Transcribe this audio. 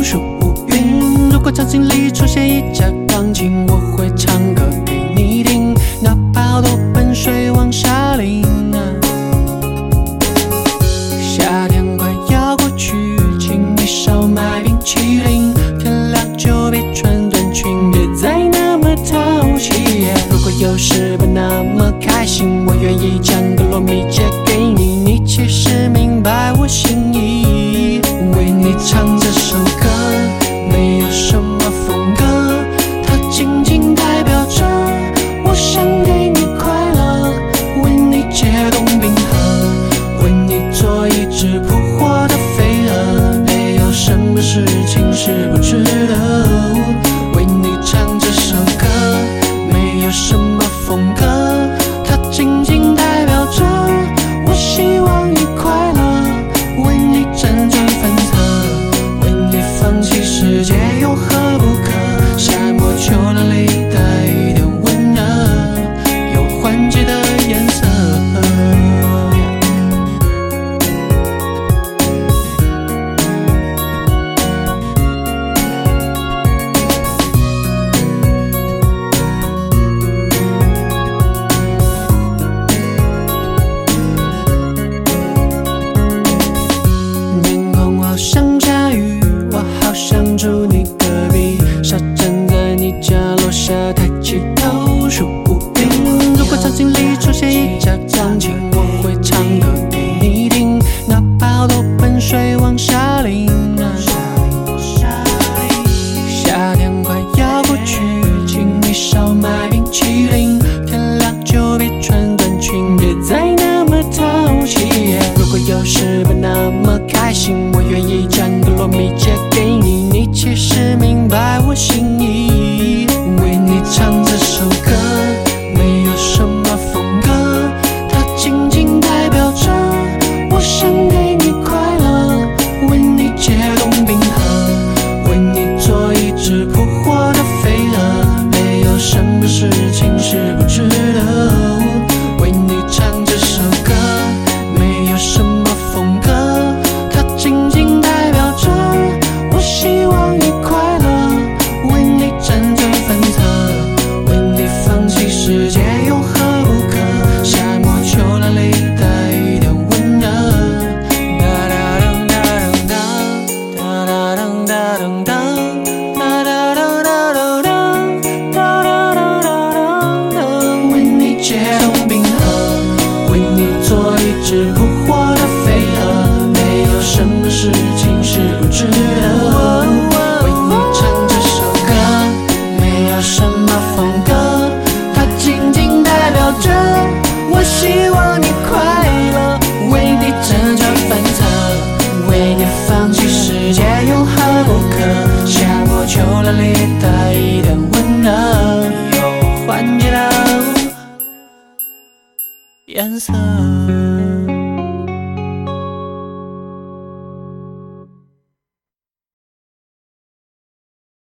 数乌云。如果场景里出现一架钢琴，我会唱歌给你听，哪怕多奔水往下淋。夏天快要过去，请你少买冰淇淋，天亮就别穿短裙，别再那么淘气。如果有时不那么开心，我愿意将个糯米借给你，你其实明白我心意。为你唱这首歌，没有什么风格，它仅仅代表着我想给你快乐，为你解冻冰河，为你做一只扑火的飞蛾，没有什么事情是不值得。为你唱这首歌，没有什么风格，它仅仅代表着我希望你快乐，为你辗转反侧，为你放弃世界有何不可？夏末秋凉里带一点温热，有缓解的颜色。天空好像下雨，我好想住你隔壁，傻站在你家楼下抬起头数乌云。如果场景里出现一架钢琴，我会唱歌给你听，哪怕多奔水往下淋。夏天快要过去，请你少买冰淇淋，天亮就别穿短裙，别再那么淘气。如果有时不那么开心，我愿意将个糯米借给你，你其实明白我心意。为你唱这首歌，没有什么风格，它仅仅代表着我想给你快乐，为你解冻冰河，为你做一只扑火的飞蛾，没有什么事情是不值得。为你唱这首歌，没有什么风格，它仅仅代表着我希望你快乐，为你辗转反侧，为你放弃世界有何不可？夏末秋凉里带一点温热。哒哒噔哒噔当，哒哒噔哒噔当，哒哒哒哒哒当，哒哒哒哒哒当。为你解冻冰河，为你做一只扑火的飞蛾，没有什么事情是不值得。为你唱这首歌，没有什么风格，它仅仅代表着我希望你快乐，为你辗转反侧，为你放弃世界有何不可？夏末秋凉里带一点温热，有缓解的颜色。